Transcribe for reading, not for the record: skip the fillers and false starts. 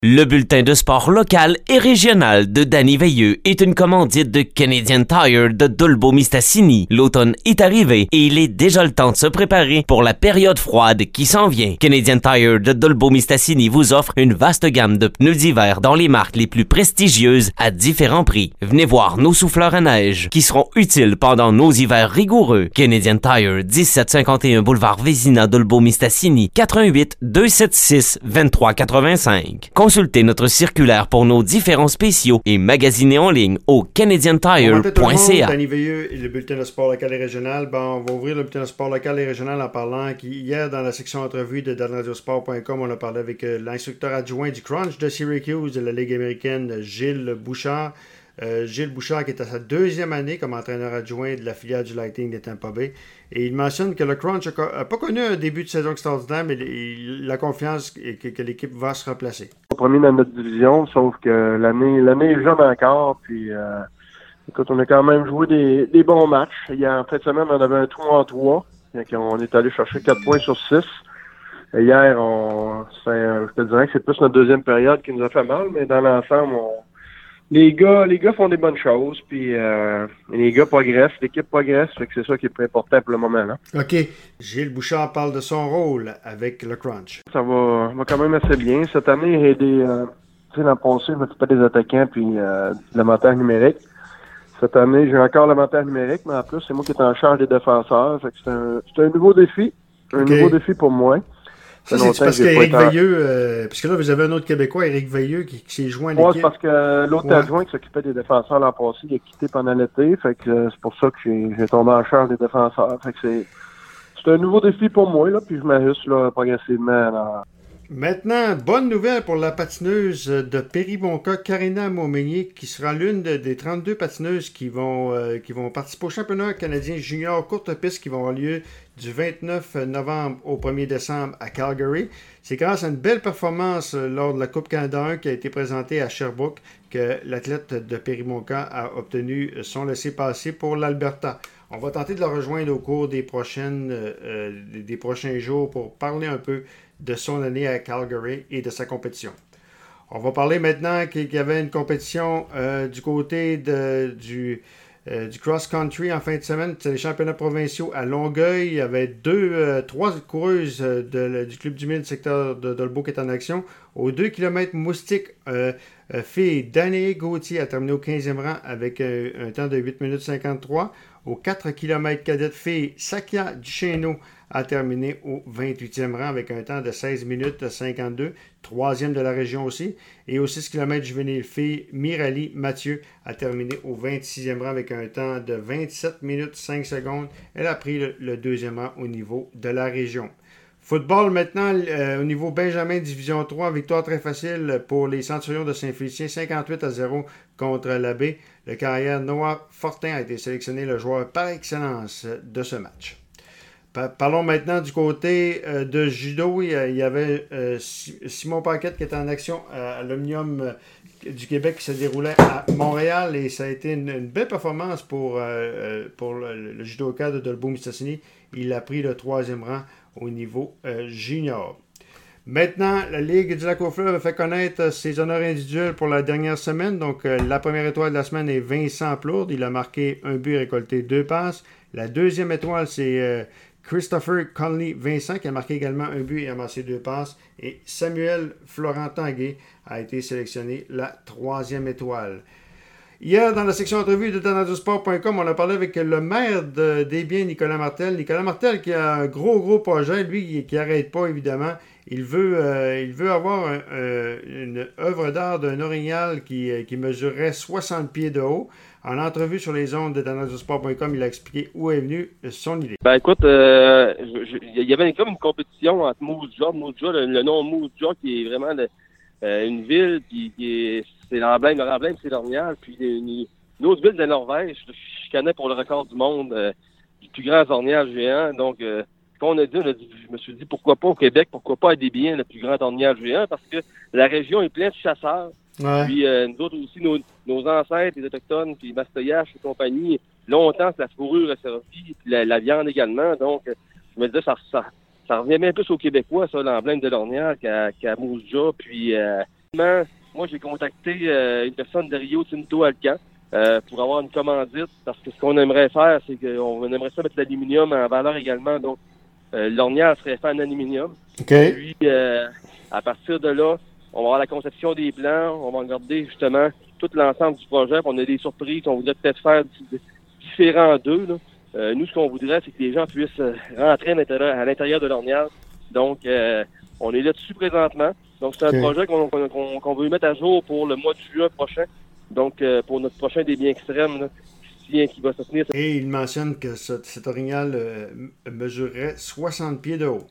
Le bulletin de sport local et régional de Danny Veilleux est une commandite de Canadian Tire de Dolbeau-Mistassini. L'automne est arrivé et il est déjà le temps de se préparer pour la période froide qui s'en vient. Canadian Tire de Dolbeau-Mistassini vous offre une vaste gamme de pneus d'hiver dans les marques les plus prestigieuses à différents prix. Venez voir nos souffleurs à neige qui seront utiles pendant nos hivers rigoureux. Canadian Tire, 1751 boulevard Vézina, Dolbeau-Mistassini, 88 276 2385. Consultez notre circulaire pour nos différents spéciaux et magasinez en ligne au canadiantire.ca. Danny Veilleux et le bulletin de sport local et régional. On va ouvrir le bulletin de sport local et régional en parlant qu'hier, dans la section entrevue de danradiosport.com, on a parlé avec l'instructeur adjoint du Crunch de Syracuse de la Ligue américaine, Gilles Bouchard. Gilles Bouchard qui est à sa deuxième année comme entraîneur adjoint de la filiale du Lightning de Tampa Bay. Et il mentionne que le Crunch n'a pas connu un début de saison extraordinaire, mais il a confiance que l'équipe va se replacer. Premier dans notre division, sauf que l'année est jeune encore. Puis, écoute, on a quand même joué des bons matchs. Hier, en fin de semaine, on avait un 3-3. On est allé chercher 4 points sur 6. Et hier, je te dirais que c'est plus notre deuxième période qui nous a fait mal, mais dans l'ensemble, les gars font des bonnes choses, puis les gars progressent, l'équipe progresse, fait que c'est ça qui est plus important pour le moment. Là. OK. Gilles Bouchard parle de son rôle avec le Crunch. Ça va quand même assez bien. Cette année, j'ai aidé, l'an passé, je m'occupais des attaquants puis de l'inventaire numérique. Cette année, j'ai encore l'inventaire numérique, mais en plus, c'est moi qui est en charge des défenseurs. Fait que c'est un nouveau défi. Nouveau défi pour moi. Ça, c'est parce qu'Éric Veilleux, puisque là, vous avez un autre Québécois, Éric Veilleux, qui s'est joint à l'équipe. C'est parce que l'autre adjoint qui s'occupait des défenseurs l'an passé, il a quitté pendant l'été. Fait que c'est pour ça que j'ai tombé en charge des défenseurs. Fait que c'est un nouveau défi pour moi, là, puis je m'ajuste là, progressivement. Là. Maintenant, bonne nouvelle pour la patineuse de Péribonka, Karina Montmagny, qui sera l'une des 32 patineuses qui vont participer au championnat canadien junior courte piste qui vont avoir lieu du 29 novembre au 1er décembre à Calgary. C'est grâce à une belle performance lors de la Coupe Canada 1 qui a été présentée à Sherbrooke que l'athlète de Péribonka a obtenu son laissez-passer pour l'Alberta. On va tenter de la rejoindre au cours des prochains jours pour parler un peu de son année à Calgary et de sa compétition. On va parler maintenant qu'il y avait une compétition du côté du cross-country en fin de semaine. C'est les championnats provinciaux à Longueuil. Il y avait trois coureuses du Club du Mille secteur de Dolbeau qui est en action. Aux 2 km moustique, fille Danae Gauthier a terminé au 15e rang avec un temps de 8 minutes 53. Aux 4 km cadette fille, Sakia Duchesneau a terminé au 28e rang avec un temps de 16 minutes 52, troisième de la région aussi. Et au 6 km juvénile fille, Mirali Mathieu a terminé au 26e rang avec un temps de 27 minutes 5 secondes. Elle a pris le deuxième rang au niveau de la région. Football maintenant, au niveau Benjamin Division 3, victoire très facile pour les Centurions de Saint-Félicien, 58-0 contre l'Abbé. Le carrière Noah Fortin a été sélectionné le joueur par excellence de ce match. Parlons maintenant du côté de judo. Il y avait Simon Paquette qui était en action à l'Omnium du Québec qui se déroulait à Montréal et ça a été une belle performance pour le judoka de Dolbeau-Mistassini. Il a pris le 3e rang au niveau junior. Maintenant, la Ligue du Lac-aux-Fleuves a fait connaître ses honneurs individuels pour la dernière semaine. Donc, la première étoile de la semaine est Vincent Plourde. Il a marqué un but et récolté 2 passes. La deuxième étoile, c'est Christopher Conley-Vincent qui a marqué également un but et a amassé 2 passes. Et Samuel Florent Tanguay a été sélectionné la 3e étoile. Hier, dans la section entrevue de danradiosport.com, on a parlé avec le maire des Biens, Nicolas Martel. Nicolas Martel qui a un gros projet, lui, qui n'arrête pas, évidemment. Il veut avoir une œuvre d'art d'un orignal qui mesurerait 60 pieds de haut. En entrevue sur les ondes de danradiosport.com, il a expliqué où est venue son idée. Écoute, il y avait comme une compétition entre Moose Jaw, le nom Moose Jaw qui est vraiment une ville qui est... C'est l'emblème c'est l'orignal. Puis une autre ville de Norvège, je connais pour le record du monde du plus grand orignal géant. Donc, quand on a dit, je me suis dit, pourquoi pas au Québec, pourquoi pas à des biens le plus grand orignal géant, parce que la région est pleine de chasseurs. Ouais. Puis nous autres aussi, nos ancêtres, les Autochtones, puis Mastoyache et compagnie, longtemps, c'est la fourrure a servi, puis la viande également. Donc, je me disais, ça revient bien plus aux Québécois, ça, l'emblème de l'orignal qu'à Moose Jaw, puis Moi, j'ai contacté une personne de Rio Tinto Alcan pour avoir une commandite, parce que ce qu'on aimerait faire, c'est qu'on aimerait ça mettre l'aluminium en valeur également. Donc, l'ornière serait fait en aluminium. Okay. Puis, à partir de là, on va avoir la conception des plans, on va regarder justement tout l'ensemble du projet, puis on a des surprises, on voudrait peut-être faire différents d'eux. Nous, ce qu'on voudrait, c'est que les gens puissent rentrer à l'intérieur de l'ornière. Donc, on est là-dessus présentement. Donc, c'est un projet qu'on veut mettre à jour pour le mois de juin prochain. Donc, pour notre prochain défi extrême, là, qui va se tenir. Et il mentionne que cet orignal mesurerait 60 pieds de haut.